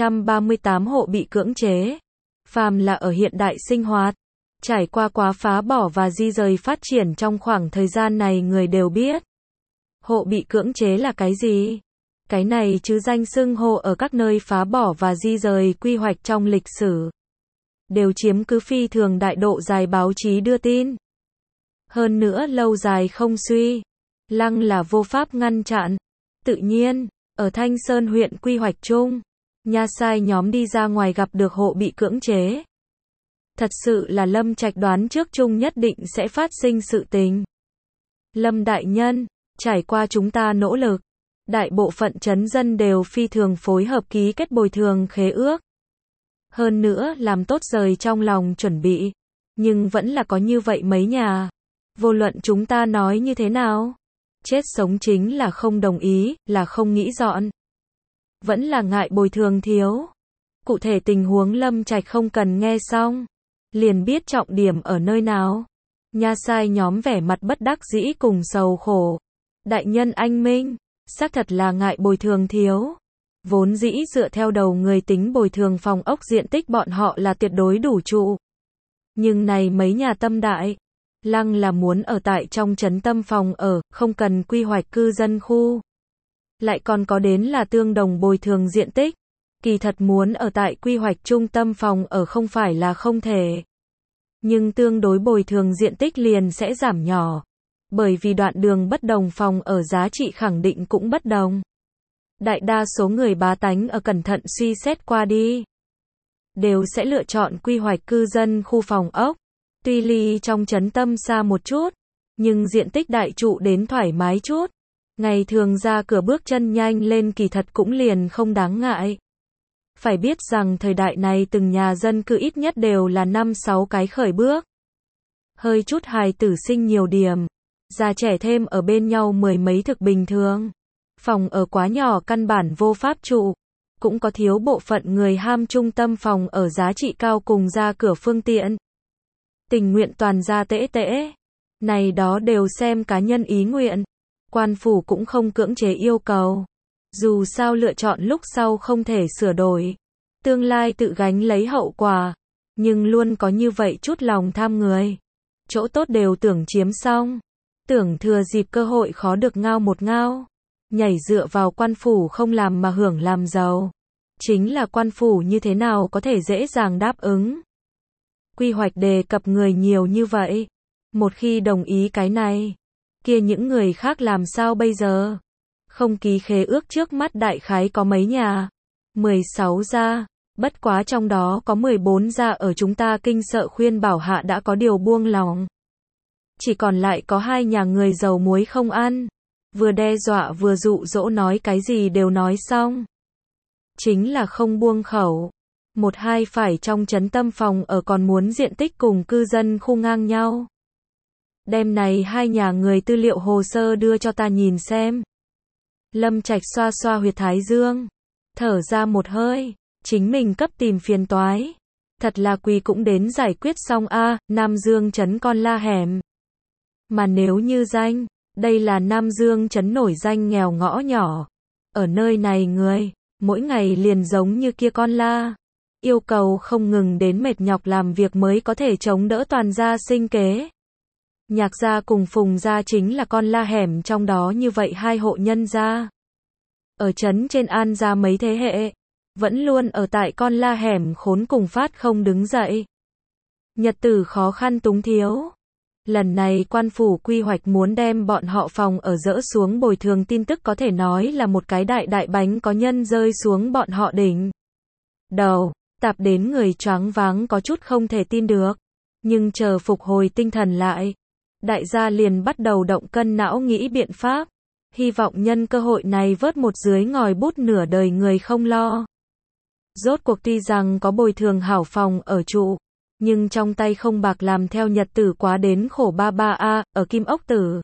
238 hộ bị cưỡng chế. Phàm là ở hiện đại sinh hoạt, trải qua quá phá bỏ và di rời phát triển trong khoảng thời gian này người đều biết. Hộ bị cưỡng chế là cái gì? Cái này chứ danh xưng hô ở các nơi phá bỏ và di rời quy hoạch trong lịch sử. Đều chiếm cứ phi thường đại độ dài báo chí đưa tin. Hơn nữa lâu dài không suy. Lăng là vô pháp ngăn chặn. Tự nhiên, ở Thanh Sơn huyện quy hoạch chung, nha sai nhóm đi ra ngoài gặp được hộ bị cưỡng chế. Thật sự là Lâm Trạch đoán trước chung nhất định sẽ phát sinh sự tình. Lâm đại nhân, trải qua chúng ta nỗ lực, đại bộ phận trấn dân đều phi thường phối hợp ký kết bồi thường khế ước. Hơn nữa làm tốt rời trong lòng chuẩn bị. Nhưng vẫn là có như vậy mấy nhà. Vô luận chúng ta nói như thế nào. Chết sống chính là không đồng ý, là không nghĩ dọn. Vẫn là ngại bồi thường thiếu. Cụ thể tình huống Lâm Trạch không cần nghe xong. Liền biết trọng điểm ở nơi nào. Nha sai nhóm vẻ mặt bất đắc dĩ cùng sầu khổ. Đại nhân anh minh, xác thật là ngại bồi thường thiếu. Vốn dĩ dựa theo đầu người tính bồi thường phòng ốc diện tích bọn họ là tuyệt đối đủ trụ. Nhưng này mấy nhà tâm đại, lăng là muốn ở tại trong trấn tâm phòng ở, không cần quy hoạch cư dân khu. Lại còn có đến là tương đồng bồi thường diện tích. Kỳ thật muốn ở tại quy hoạch trung tâm phòng ở không phải là không thể. Nhưng tương đối bồi thường diện tích liền sẽ giảm nhỏ. Bởi vì đoạn đường bất đồng phòng ở giá trị khẳng định cũng bất đồng. đại đa số người bá tánh ở cẩn thận suy xét qua đi, đều sẽ lựa chọn quy hoạch cư dân khu phòng ốc. Tuy ly trong trấn tâm xa một chút, nhưng diện tích đại trụ đến thoải mái chút. Ngày thường ra cửa bước chân nhanh lên kỳ thật cũng liền không đáng ngại. Phải biết rằng thời đại này từng nhà dân cư ít nhất đều là 5-6 cái khởi bước. Hơi chút hài tử sinh nhiều điểm, già trẻ thêm ở bên nhau mười mấy thực bình thường. Phòng ở quá nhỏ căn bản vô pháp trụ. Cũng có thiếu bộ phận người ham trung tâm phòng ở giá trị cao cùng ra cửa phương tiện. Tình nguyện toàn ra tễ tễ. Này đó đều xem cá nhân ý nguyện. Quan phủ cũng không cưỡng chế yêu cầu. Dù sao lựa chọn lúc sau không thể sửa đổi. Tương lai tự gánh lấy hậu quả. Nhưng luôn có như vậy chút lòng tham người. Chỗ tốt đều tưởng chiếm xong. Tưởng thừa dịp cơ hội khó được ngao một ngao. Nhảy dựa vào quan phủ không làm mà hưởng làm giàu. Chính là quan phủ như thế nào có thể dễ dàng đáp ứng. Quy hoạch đề cập người nhiều như vậy. Một khi đồng ý cái này, kia những người khác làm sao bây giờ? Không ký khế ước trước mắt đại khái có mấy nhà? 16 gia, bất quá trong đó có 14 gia ở chúng ta kinh sợ khuyên bảo hạ đã có điều buông lòng. Chỉ còn lại có 2 nhà người dầu muối không ăn. Vừa đe dọa vừa dụ dỗ nói cái gì đều nói xong. Chính là không buông khẩu. 1-2 phải trong trấn tâm phòng ở còn muốn diện tích cùng cư dân khu ngang nhau. Đêm này 2 nhà người tư liệu hồ sơ đưa cho ta nhìn xem. Lâm Trạch xoa xoa huyệt thái dương. Thở ra một hơi. Chính mình cấp tìm phiền toái. Thật là quỳ cũng đến giải quyết xong a. Nam Dương trấn Con La Hẻm. Mà nếu như danh, đây là Nam Dương trấn nổi danh nghèo ngõ nhỏ. Ở nơi này người, mỗi ngày liền giống như kia con la. Yêu cầu không ngừng đến mệt nhọc làm việc mới có thể chống đỡ toàn gia sinh kế. Nhạc gia cùng Phùng gia chính là Con La Hẻm trong đó như vậy 2 hộ nhân gia. Ở trấn trên An gia mấy thế hệ, vẫn luôn ở tại Con La Hẻm khốn cùng phát không đứng dậy. Nhật tử khó khăn túng thiếu. Lần này quan phủ quy hoạch muốn đem bọn họ phòng ở dỡ xuống bồi thường tin tức có thể nói là một cái đại bánh có nhân rơi xuống bọn họ đỉnh đầu, tạp đến người choáng váng có chút không thể tin được. Nhưng chờ phục hồi tinh thần lại, đại gia liền bắt đầu động cân não nghĩ biện pháp, hy vọng nhân cơ hội này vớt một dưới ngòi bút nửa đời người không lo. Rốt cuộc tuy rằng có bồi thường hảo phòng ở trụ, nhưng trong tay không bạc làm theo nhật tử quá đến khổ ba a, ở Kim Ốc Tử.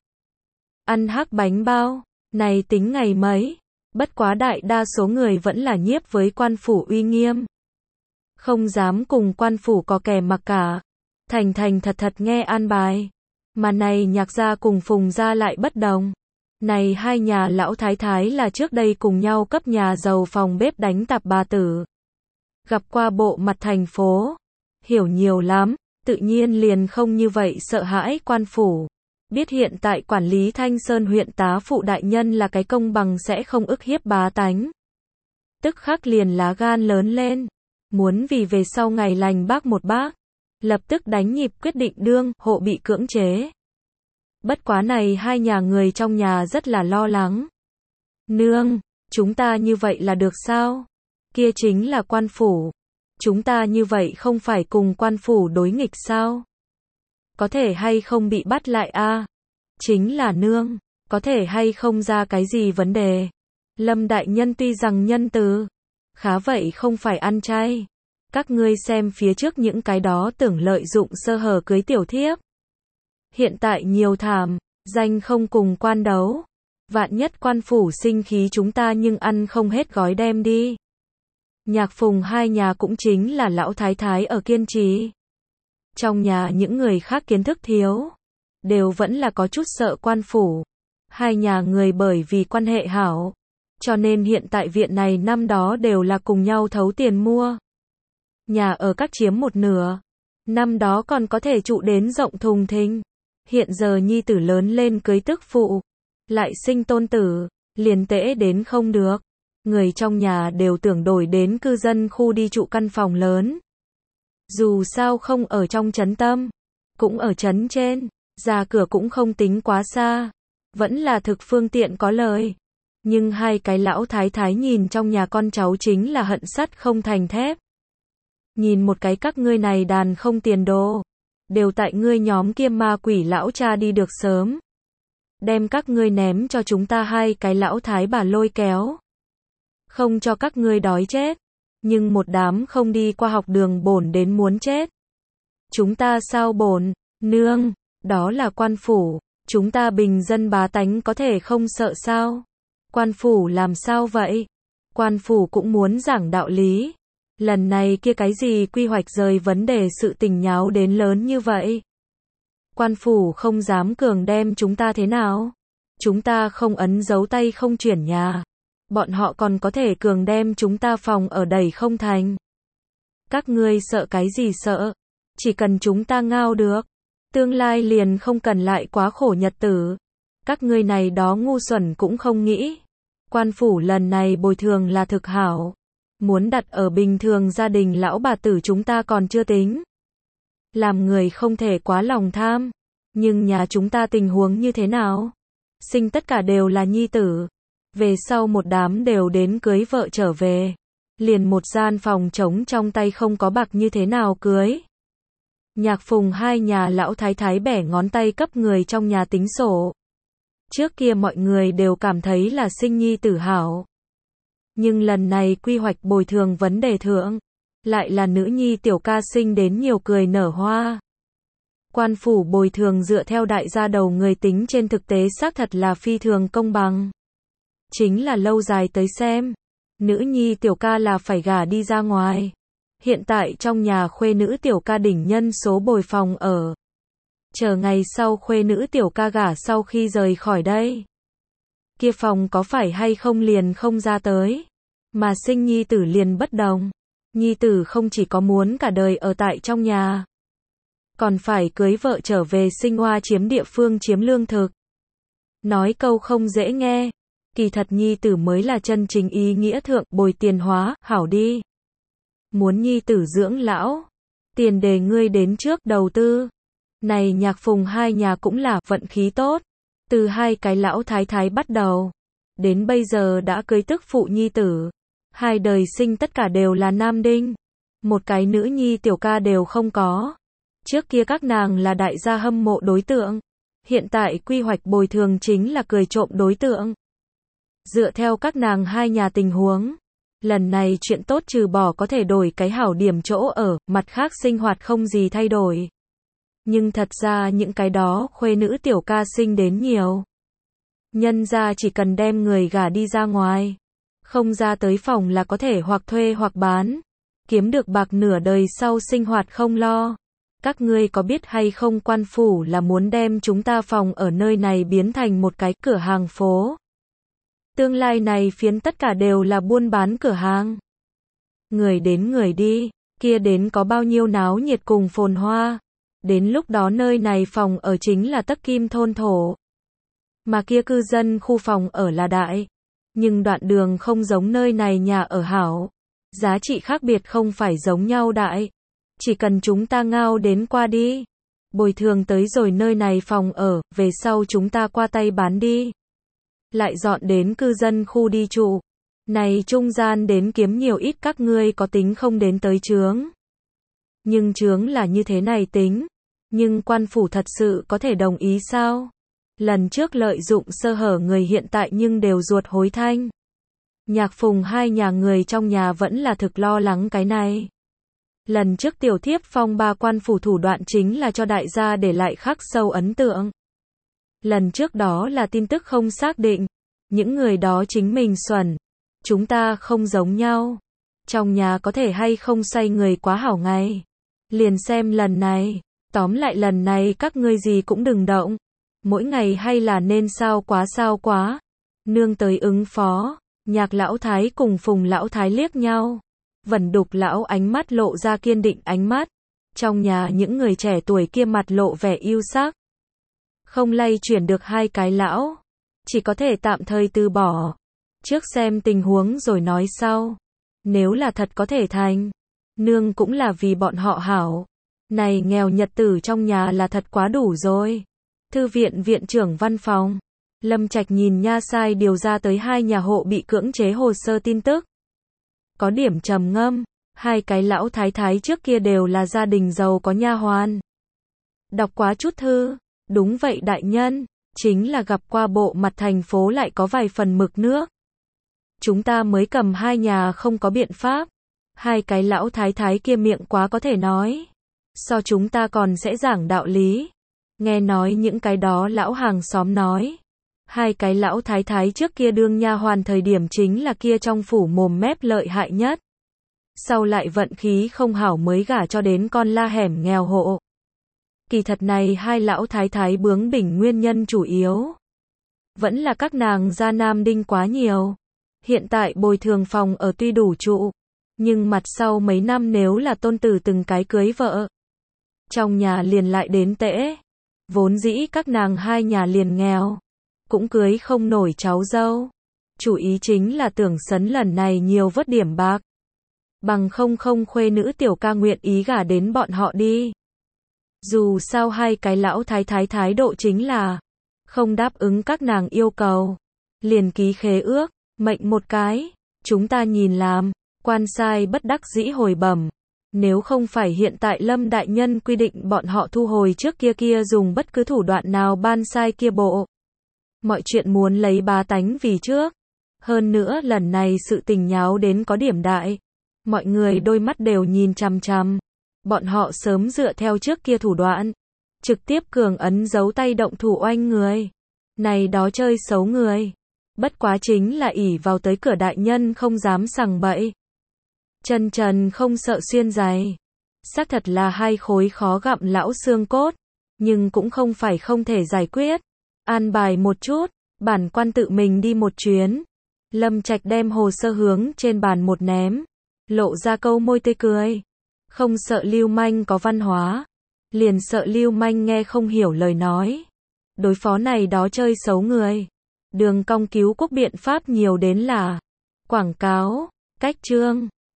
Ăn hắc bánh bao, này tính ngày mấy, bất quá đại đa số người vẫn là nhiếp với quan phủ uy nghiêm. Không dám cùng quan phủ có kẻ mặc cả, thành thật nghe an bài. Mà này Nhạc gia cùng Phùng gia lại bất đồng. Này 2 nhà lão thái thái là trước đây cùng nhau cấp nhà giàu phòng bếp đánh tạp bà tử. Gặp qua bộ mặt thành phố. Hiểu nhiều lắm, tự nhiên liền không như vậy sợ hãi quan phủ. Biết hiện tại quản lý Thanh Sơn huyện tá phụ đại nhân là cái công bằng sẽ không ức hiếp bá tánh. Tức khắc liền lá gan lớn lên. Muốn vì về sau ngày lành bác một bác. Lập tức đánh nhịp quyết định đương hộ bị cưỡng chế. Bất quá này 2 nhà người trong nhà rất là lo lắng. Nương, chúng ta như vậy là được sao? Kia chính là quan phủ. Chúng ta như vậy không phải cùng quan phủ đối nghịch sao? Có thể hay không bị bắt lại a? Chính là nương, có thể hay không ra cái gì vấn đề? Lâm đại nhân tuy rằng nhân từ, khá vậy không phải ăn chay. Các ngươi xem phía trước những cái đó tưởng lợi dụng sơ hở cưới tiểu thiếp. Hiện tại nhiều thảm, danh không cùng quan đấu. Vạn nhất quan phủ sinh khí chúng ta nhưng ăn không hết gói đem đi. Nhạc Phùng 2 nhà cũng chính là lão thái thái ở kiên trì. Trong nhà những người khác kiến thức thiếu, đều vẫn là có chút sợ quan phủ. 2 nhà người bởi vì quan hệ hảo, cho nên hiện tại viện này năm đó đều là cùng nhau thấu tiền mua. Nhà ở các chiếm một nửa, năm đó còn có thể trụ đến rộng thùng thình. Hiện giờ nhi tử lớn lên cưới tức phụ, lại sinh tôn tử, liền tễ đến không được. Người trong nhà đều tưởng đổi đến cư dân khu đi trụ căn phòng lớn. Dù sao không ở trong trấn tâm, cũng ở trấn trên, ra cửa cũng không tính quá xa, vẫn là thực phương tiện có lời. Nhưng hai cái lão thái thái nhìn trong nhà con cháu chính là hận sắt không thành thép. Nhìn một cái các ngươi này đàn không tiền đồ. Đều tại ngươi nhóm kia ma quỷ lão cha đi được sớm. Đem các ngươi ném cho chúng ta hai cái lão thái bà lôi kéo. Không cho các ngươi đói chết. Nhưng một đám không đi qua học đường bổn đến muốn chết. Chúng ta sao bổn, nương, đó là quan phủ. Chúng ta bình dân bá tánh có thể không sợ sao? Quan phủ làm sao vậy? Quan phủ cũng muốn giảng đạo lý. Lần này kia cái gì quy hoạch rời vấn đề sự tình nháo đến lớn như vậy? Quan phủ không dám cường đem chúng ta thế nào? Chúng ta không ấn dấu tay không chuyển nhà. Bọn họ còn có thể cường đem chúng ta phòng ở đẩy không thành. Các ngươi sợ cái gì sợ? Chỉ cần chúng ta ngao được. Tương lai liền không cần lại quá khổ nhật tử. Các ngươi này đó ngu xuẩn cũng không nghĩ. Quan phủ lần này bồi thường là thực hảo. Muốn đặt ở bình thường gia đình lão bà tử chúng ta còn chưa tính. Làm người không thể quá lòng tham. Nhưng nhà chúng ta tình huống như thế nào? Sinh tất cả đều là nhi tử. Về sau một đám đều đến cưới vợ trở về. Liền một gian phòng trống trong tay không có bạc như thế nào cưới. Nhạc Phùng hai nhà lão thái thái bẻ ngón tay cấp người trong nhà tính sổ. Trước kia mọi người đều cảm thấy là sinh nhi tử hảo. Nhưng lần này quy hoạch bồi thường vấn đề thượng. Lại là nữ nhi tiểu ca sinh đến nhiều cười nở hoa. Quan phủ bồi thường dựa theo đại gia đầu người tính trên thực tế xác thật là phi thường công bằng. Chính là lâu dài tới xem. Nữ nhi tiểu ca là phải gả đi ra ngoài. Hiện tại trong nhà khuê nữ tiểu ca đỉnh nhân số bồi phòng ở. Chờ ngày sau khuê nữ tiểu ca gả sau khi rời khỏi đây. Kia phòng có phải hay không liền không ra tới. Mà sinh nhi tử liền bất đồng. Nhi tử không chỉ có muốn cả đời ở tại trong nhà. Còn phải cưới vợ trở về sinh hoa chiếm địa phương chiếm lương thực. Nói câu không dễ nghe. Kỳ thật nhi tử mới là chân chính ý nghĩa thượng bồi tiền hóa, hảo đi. Muốn nhi tử dưỡng lão. Tiền đề ngươi đến trước đầu tư. Này Nhạc Phùng hai nhà cũng là vận khí tốt. Từ hai cái lão thái thái bắt đầu. Đến bây giờ đã cưới tức phụ nhi tử. Hai đời sinh tất cả đều là nam đinh. Một cái nữ nhi tiểu ca đều không có. Trước kia các nàng là đại gia hâm mộ đối tượng. Hiện tại quy hoạch bồi thường chính là cười trộm đối tượng. Dựa theo các nàng hai nhà tình huống. Lần này chuyện tốt trừ bỏ có thể đổi cái hảo điểm chỗ ở, mặt khác sinh hoạt không gì thay đổi. Nhưng thật ra những cái đó khuê nữ tiểu ca sinh đến nhiều. Nhân ra chỉ cần đem người gả đi ra ngoài. Không ra tới phòng là có thể hoặc thuê hoặc bán. Kiếm được bạc nửa đời sau sinh hoạt không lo. Các ngươi có biết hay không quan phủ là muốn đem chúng ta phòng ở nơi này biến thành một cái cửa hàng phố. Tương lai này phiến tất cả đều là buôn bán cửa hàng. Người đến người đi, kia đến có bao nhiêu náo nhiệt cùng phồn hoa. Đến lúc đó nơi này phòng ở chính là Tắc Kim thôn thổ. Mà kia cư dân khu phòng ở là đại. Nhưng đoạn đường không giống nơi này nhà ở hảo. Giá trị khác biệt không phải giống nhau đại. Chỉ cần chúng ta ngao đến qua đi. Bồi thường tới rồi nơi này phòng ở, về sau chúng ta qua tay bán đi. Lại dọn đến cư dân khu đi trụ. Này trung gian đến kiếm nhiều ít các ngươi có tính không đến tới chướng. Nhưng chướng là như thế này tính. Nhưng quan phủ thật sự có thể đồng ý sao? Lần trước lợi dụng sơ hở người hiện tại nhưng đều ruột hối thanh. Nhạc Phùng hai nhà người trong nhà vẫn là thực lo lắng cái này. Lần trước tiểu thiếp phong ba quan phủ thủ đoạn chính là cho đại gia để lại khắc sâu ấn tượng. Lần trước đó là tin tức không xác định. Những người đó chính mình xuẩn. Chúng ta không giống nhau. Trong nhà có thể hay không xoay người quá hảo ngày. Liền xem lần này. Tóm lại lần này các ngươi gì cũng đừng động. Mỗi ngày hay là nên sao quá. Nương tới ứng phó. Nhạc lão thái cùng Phùng lão thái liếc nhau. Vẩn Đục lão ánh mắt lộ ra kiên định ánh mắt. Trong nhà những người trẻ tuổi kia mặt lộ vẻ yêu sắc. Không lay chuyển được hai cái lão. Chỉ có thể tạm thời từ bỏ. Trước xem tình huống rồi nói sau. Nếu là thật có thể thành. Nương cũng là vì bọn họ hảo. Này nghèo nhật tử trong nhà là thật quá đủ rồi. Thư viện viện trưởng văn phòng. Lâm Trạch nhìn nha sai điều ra tới 2 nhà hộ bị cưỡng chế hồ sơ tin tức. Có điểm trầm ngâm, 2 cái lão thái thái trước kia đều là gia đình giàu có nha hoàn. Đọc quá chút thư, đúng vậy đại nhân, chính là gặp qua bộ mặt thành phố lại có vài phần mực nước. Chúng ta mới cầm 2 nhà không có biện pháp. 2 cái lão thái thái kia miệng quá có thể nói. So chúng ta còn sẽ giảng đạo lý. Nghe nói những cái đó lão hàng xóm nói. 2 cái lão thái thái trước kia đương nha hoàn thời điểm chính là kia trong phủ mồm mép lợi hại nhất. Sau lại vận khí không hảo mới gả cho đến con la hẻm nghèo hộ. Kỳ thật này 2 lão thái thái bướng bỉnh nguyên nhân chủ yếu. Vẫn là các nàng gia nam đinh quá nhiều. Hiện tại bồi thường phòng ở tuy đủ trụ. Nhưng mặt sau mấy năm nếu là tôn tử từng cái cưới vợ. Trong nhà liền lại đến tễ. Vốn dĩ các nàng 2 nhà liền nghèo. Cũng cưới không nổi cháu dâu. Chủ ý chính là tưởng sấn lần này nhiều vớt điểm bạc. Bằng không khuê nữ tiểu ca nguyện ý gả đến bọn họ đi. Dù sao 2 cái lão thái thái thái độ chính là không đáp ứng các nàng yêu cầu. Liền ký khế ước, mệnh một cái. Chúng ta nhìn làm. Quan sai bất đắc dĩ hồi bẩm. Nếu không phải hiện tại Lâm đại nhân quy định bọn họ thu hồi trước kia dùng bất cứ thủ đoạn nào ban sai kia bộ. Mọi chuyện muốn lấy bá tánh vì trước. Hơn nữa lần này sự tình nháo đến có điểm đại. Mọi người đôi mắt đều nhìn chằm chằm. Bọn họ sớm dựa theo trước kia thủ đoạn. Trực tiếp cường ấn dấu tay động thủ oanh người. Này đó chơi xấu người. Bất quá chính là ỷ vào tới cửa đại nhân không dám sằng bậy. Chân trần không sợ xuyên giày. Xác thật là 2 khối khó gặm lão xương cốt. Nhưng cũng không phải không thể giải quyết. An bài một chút. Bản quan tự mình đi một chuyến. Lâm Trạch đem hồ sơ hướng trên bàn một ném. Lộ ra câu môi tươi cười. Không sợ lưu manh có văn hóa. Liền sợ lưu manh nghe không hiểu lời nói. Đối phó này đó chơi xấu người. Đường cong cứu quốc biện pháp nhiều đến là. Quảng cáo. Cách chương.